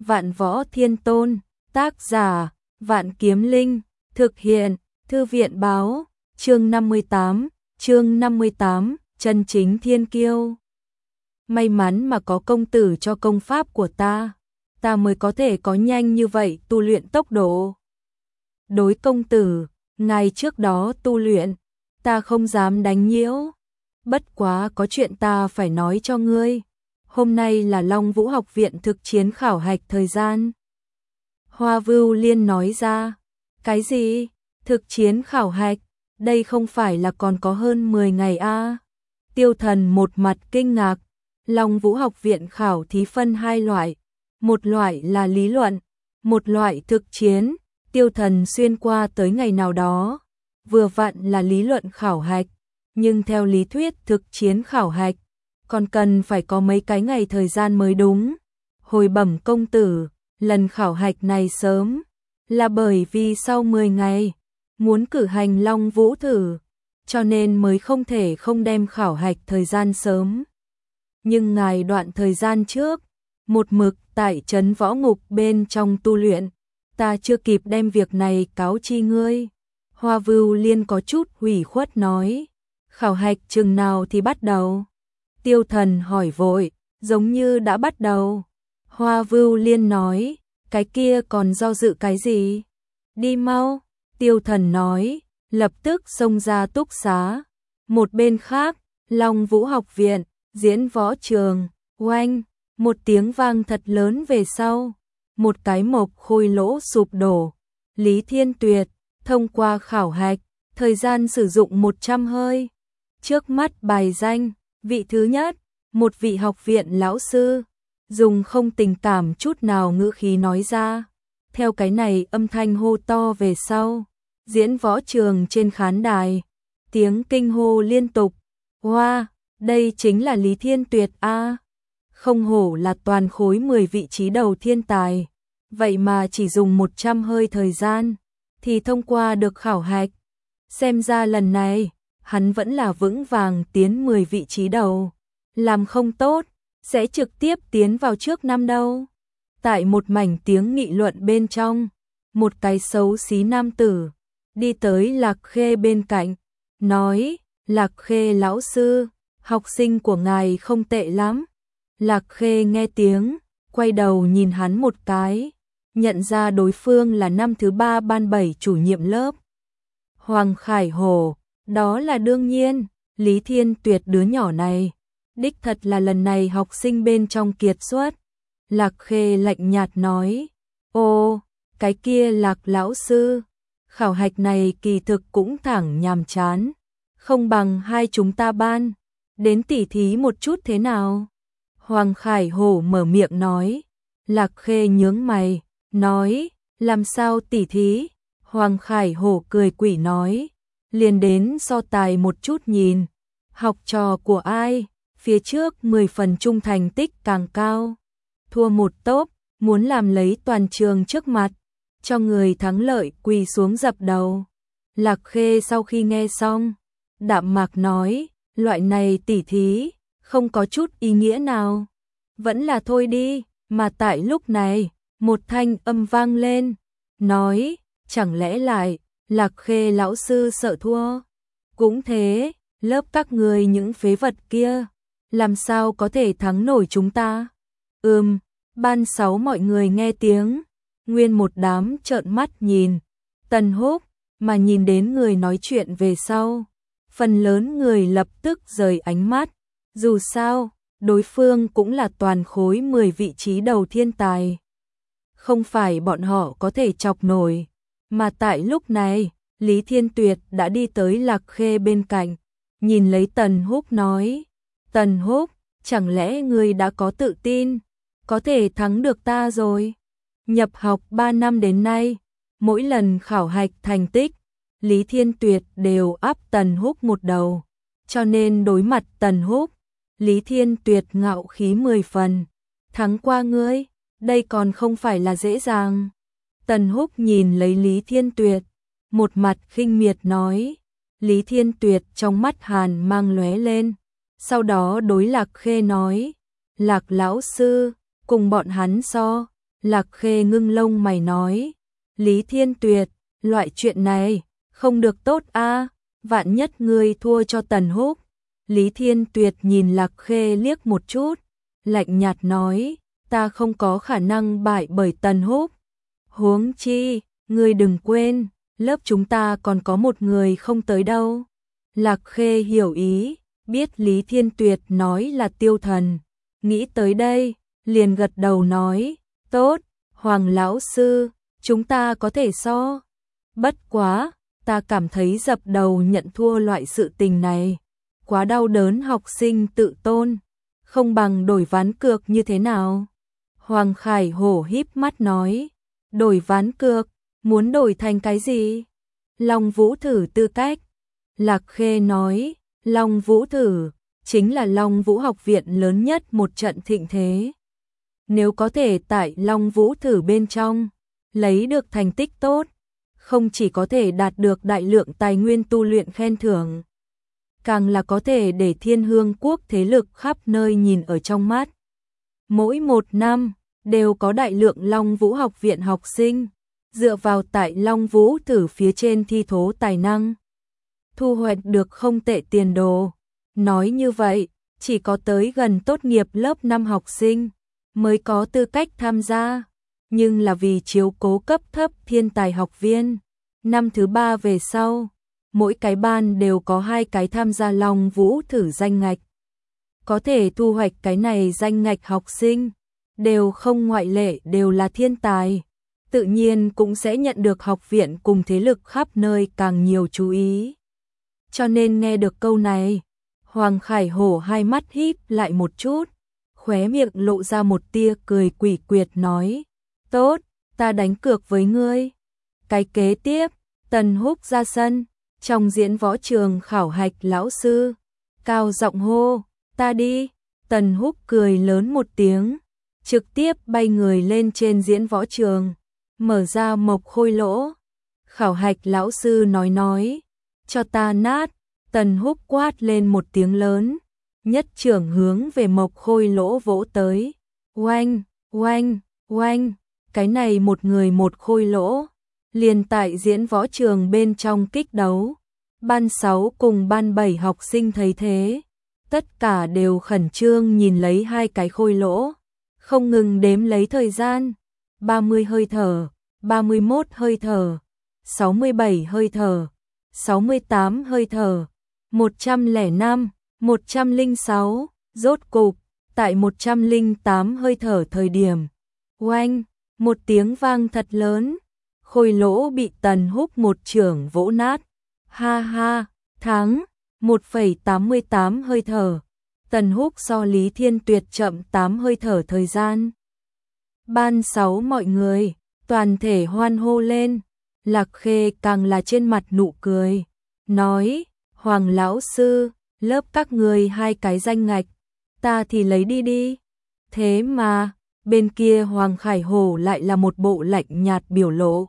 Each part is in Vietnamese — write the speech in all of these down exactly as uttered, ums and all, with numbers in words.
Vạn Võ Thiên Tôn, tác giả, Vạn Kiếm Linh, thực hiện, Thư viện báo, chương năm mươi tám, chương năm mươi tám, chân chính thiên kiêu. May mắn mà có công tử cho công pháp của ta, ta mới có thể có nhanh như vậy tu luyện tốc độ. Đối công tử, ngày trước đó tu luyện, ta không dám đánh nhiễu. Bất quá có chuyện ta phải nói cho ngươi. Hôm nay là Long Vũ học viện thực chiến khảo hạch thời gian. Hoa Vưu Liên nói ra. Cái gì? Thực chiến khảo hạch? Đây không phải là còn có hơn mười ngày a? À? Tiêu Thần một mặt kinh ngạc. Long Vũ học viện khảo thí phân hai loại. Một loại là lý luận, một loại thực chiến. Tiêu Thần xuyên qua tới ngày nào đó. Vừa vặn là lý luận khảo hạch. Nhưng theo lý thuyết thực chiến khảo hạch, còn cần phải có mấy cái ngày thời gian mới đúng. Hồi bẩm công tử, lần khảo hạch này sớm, là bởi vì sau mười ngày, muốn cử hành Long Vũ thử, cho nên mới không thể không đem khảo hạch thời gian sớm. Nhưng ngài đoạn thời gian trước, một mực tại trấn võ ngục bên trong tu luyện, ta chưa kịp đem việc này cáo chi ngươi. Hoa Vưu Liên có chút hủy khuất nói, khảo hạch chừng nào thì bắt đầu? Tiêu Thần hỏi vội, giống như đã bắt đầu. Hoa Vưu Liên nói, cái kia còn do dự cái gì? Đi mau, Tiêu Thần nói, lập tức xông ra túc xá. Một bên khác, Long Vũ học viện, diễn võ trường, oanh, một tiếng vang thật lớn về sau. Một cái mộc khôi lỗ sụp đổ. Lý Thiên Tuyệt, thông qua khảo hạch, thời gian sử dụng một trăm hơi. Trước mắt bài danh, vị thứ nhất, một vị học viện lão sư, dùng không tình cảm chút nào ngữ khí nói ra. Theo cái này âm thanh hô to về sau, diễn võ trường trên khán đài, tiếng kinh hô liên tục. Hoa, wow, đây chính là Lý Thiên Tuyệt a. Không hổ là toàn khối mười vị trí đầu thiên tài, vậy mà chỉ dùng một trăm hơi thời gian thì thông qua được khảo hạch. Xem ra lần này hắn vẫn là vững vàng tiến mười vị trí đầu, làm không tốt sẽ trực tiếp tiến vào trước năm đâu. Tại một mảnh tiếng nghị luận bên trong, một cái xấu xí nam tử đi tới Lạc Khê bên cạnh, nói, Lạc Khê lão sư, học sinh của ngài không tệ lắm. Lạc Khê nghe tiếng, quay đầu nhìn hắn một cái, nhận ra đối phương là năm thứ ba ban bảy chủ nhiệm lớp. Hoàng Khải Hổ, đó là đương nhiên, Lý Thiên Tuyệt đứa nhỏ này, đích thật là lần này học sinh bên trong kiệt xuất. Lạc Khê lạnh nhạt nói, ô, cái kia Lạc lão sư, khảo hạch này kỳ thực cũng thẳng nhàm chán, không bằng hai chúng ta ban, đến tỉ thí một chút thế nào? Hoàng Khải Hổ mở miệng nói. Lạc Khê nhướng mày, nói, làm sao tỉ thí? Hoàng Khải Hổ cười quỷ nói, liền đến so tài một chút nhìn, học trò của ai, phía trước mười phần trung thành tích càng cao, thua một tốp, muốn làm lấy toàn trường trước mặt, cho người thắng lợi quỳ xuống dập đầu. Lạc Khê sau khi nghe xong, đạm mạc nói, loại này tỉ thí, không có chút ý nghĩa nào, vẫn là thôi đi. Mà tại lúc này, một thanh âm vang lên, nói, chẳng lẽ lại, Lạc Khê lão sư sợ thua? Cũng thế, lớp các người những phế vật kia, làm sao có thể thắng nổi chúng ta? Ừm, ban sáu mọi người nghe tiếng, nguyên một đám trợn mắt nhìn, Tần Húc, mà nhìn đến người nói chuyện về sau. Phần lớn người lập tức rời ánh mắt, dù sao, đối phương cũng là toàn khối mười vị trí đầu thiên tài. Không phải bọn họ có thể chọc nổi, mà tại lúc này, Lý Thiên Tuyệt đã đi tới Lạc Khê bên cạnh, nhìn lấy Tần Húc nói, Tần Húc, chẳng lẽ ngươi đã có tự tin, có thể thắng được ta rồi? Nhập học ba năm đến nay, mỗi lần khảo hạch thành tích, Lý Thiên Tuyệt đều áp Tần Húc một đầu, cho nên đối mặt Tần Húc, Lý Thiên Tuyệt ngạo khí mười phần, thắng qua ngươi, đây còn không phải là dễ dàng. Tần Húc nhìn lấy Lý Thiên Tuyệt, một mặt khinh miệt nói, Lý Thiên Tuyệt trong mắt hàn mang lóe lên, sau đó đối Lạc Khê nói, Lạc lão sư, cùng bọn hắn so, Lạc Khê ngưng lông mày nói, Lý Thiên Tuyệt, loại chuyện này, không được tốt a, vạn nhất ngươi thua cho Tần Húc. Lý Thiên Tuyệt nhìn Lạc Khê liếc một chút, lạnh nhạt nói, ta không có khả năng bại bởi Tần Húc. Huống chi, ngươi đừng quên, lớp chúng ta còn có một người không tới đâu. Lạc Khê hiểu ý, biết Lý Thiên Tuyệt nói là Tiêu Thần, nghĩ tới đây, liền gật đầu nói, tốt, Hoàng lão sư, chúng ta có thể so. Bất quá, ta cảm thấy dập đầu nhận thua loại sự tình này, quá đau đớn học sinh tự tôn, không bằng đổi ván cược như thế nào. Hoàng Khải Hổ híp mắt nói, đổi ván cược, muốn đổi thành cái gì? Long Vũ thử tư cách. Lạc Khê nói, Long Vũ thử, chính là Long Vũ học viện lớn nhất một trận thịnh thế. Nếu có thể tại Long Vũ thử bên trong, lấy được thành tích tốt, không chỉ có thể đạt được đại lượng tài nguyên tu luyện khen thưởng, càng là có thể để Thiên Hương quốc thế lực khắp nơi nhìn ở trong mắt. Mỗi một năm, đều có đại lượng Long Vũ học viện học sinh, dựa vào tại Long Vũ thử phía trên thi thố tài năng, thu hoạch được không tệ tiền đồ. Nói như vậy, chỉ có tới gần tốt nghiệp lớp năm học sinh mới có tư cách tham gia, nhưng là vì chiếu cố cấp thấp thiên tài học viên, năm thứ ba về sau, mỗi cái ban đều có hai cái tham gia Long Vũ thử danh ngạch. Có thể thu hoạch cái này danh ngạch học sinh, đều không ngoại lệ đều là thiên tài, tự nhiên cũng sẽ nhận được học viện cùng thế lực khắp nơi càng nhiều chú ý. Cho nên nghe được câu này, Hoàng Khải Hổ hai mắt híp lại một chút, khóe miệng lộ ra một tia cười quỷ quyệt nói, tốt, ta đánh cược với ngươi. Cái kế tiếp, Tần Húc ra sân, trong diễn võ trường khảo hạch lão sư, cao giọng hô, ta đi. Tần Húc cười lớn một tiếng, trực tiếp bay người lên trên diễn võ trường, mở ra mộc khôi lỗ. Khảo hạch lão sư nói nói, cho ta nát. Tần Húc quát lên một tiếng lớn, nhất trưởng hướng về mộc khôi lỗ vỗ tới. Oanh, oanh, oanh, cái này một người một khôi lỗ, liền tại diễn võ trường bên trong kích đấu. Ban sáu cùng ban bảy học sinh thấy thế, tất cả đều khẩn trương nhìn lấy hai cái khôi lỗ, không ngừng đếm lấy thời gian. ba mươi hơi thở, ba mươi mốt hơi thở, sáu mươi bảy hơi thở, sáu mươi tám hơi thở, một trăm lẻ năm, một trăm lẻ sáu, rốt cục, tại một trăm lẻ tám hơi thở thời điểm. Oanh, một tiếng vang thật lớn, khôi lỗ bị Tần Húc một chưởng vỗ nát. Ha ha, thắng, một phẩy tám mươi tám hơi thở. Tần Húc so Lý Thiên Tuyệt chậm tám hơi thở thời gian. Ban sáu mọi người, toàn thể hoan hô lên. Lạc Khê càng là trên mặt nụ cười, nói, Hoàng lão sư, lớp các người hai cái danh ngạch, ta thì lấy đi đi. Thế mà, bên kia Hoàng Khải Hổ lại là một bộ lạnh nhạt biểu lộ.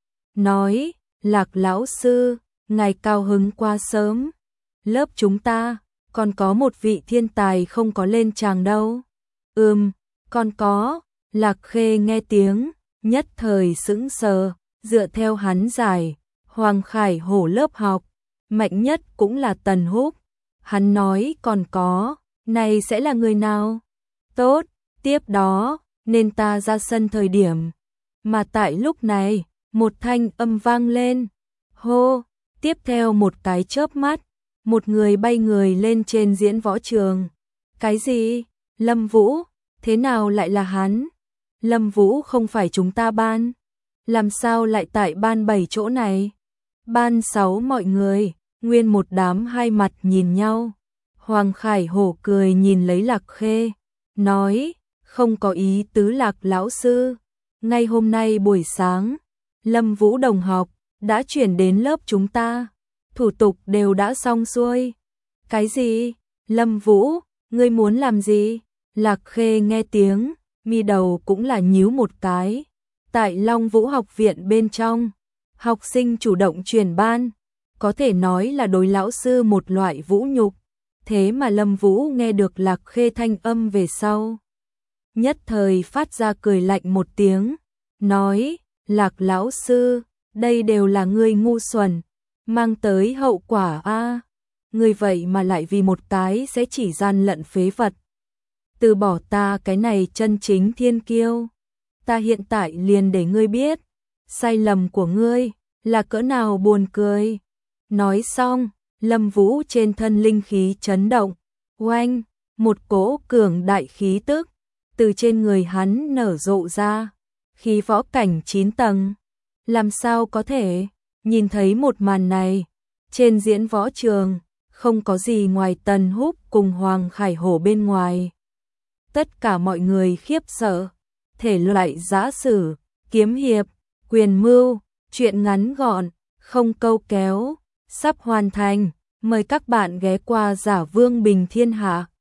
Nói, Lạc lão sư, ngài cao hứng quá sớm. Lớp chúng ta, còn có một vị thiên tài không có lên tràng đâu. Ừm, còn có. Lạc Khê nghe tiếng, nhất thời sững sờ, dựa theo hắn giải, Hoàng Khải Hổ lớp học, mạnh nhất cũng là Tần Húc. Hắn nói còn có, này sẽ là người nào? Tốt, tiếp đó, nên ta ra sân thời điểm. Mà tại lúc này, một thanh âm vang lên. Hô, tiếp theo một cái chớp mắt, một người bay người lên trên diễn võ trường. Cái gì? Lâm Vũ? Thế nào lại là hắn? Lâm Vũ không phải chúng ta ban. Làm sao lại tại ban bảy chỗ này? Ban sáu mọi người, nguyên một đám hai mặt nhìn nhau. Hoàng Khải Hổ cười nhìn lấy Lạc Khê, nói, không có ý tứ Lạc lão sư. Ngay hôm nay buổi sáng, Lâm Vũ đồng học đã chuyển đến lớp chúng ta, thủ tục đều đã xong xuôi. Cái gì? Lâm Vũ, ngươi muốn làm gì? Lạc Khê nghe tiếng, mi đầu cũng là nhíu một cái. Tại Long Vũ học viện bên trong, học sinh chủ động chuyển ban, có thể nói là đối lão sư một loại vũ nhục. Thế mà Lâm Vũ nghe được Lạc Khê thanh âm về sau, nhất thời phát ra cười lạnh một tiếng, nói, Lạc lão sư, đây đều là ngươi ngu xuẩn, mang tới hậu quả a. Ngươi vậy mà lại vì một cái sẽ chỉ gian lận phế vật. Từ bỏ ta cái này chân chính thiên kiêu. Ta hiện tại liền để ngươi biết, sai lầm của ngươi là cỡ nào buồn cười. Nói xong, Lâm Vũ trên thân linh khí chấn động, oanh, một cỗ cường đại khí tức từ trên người hắn nở rộ ra, khí võ cảnh chín tầng. Làm sao có thể? Nhìn thấy một màn này, trên diễn võ trường không có gì ngoài Tần Húc cùng Hoàng Khải Hổ bên ngoài. Tất cả mọi người khiếp sợ, thể loại giã sử, kiếm hiệp, quyền mưu, truyện ngắn gọn, không câu kéo, sắp hoàn thành. Mời các bạn ghé qua Giả Vương Bình Thiên Hạ.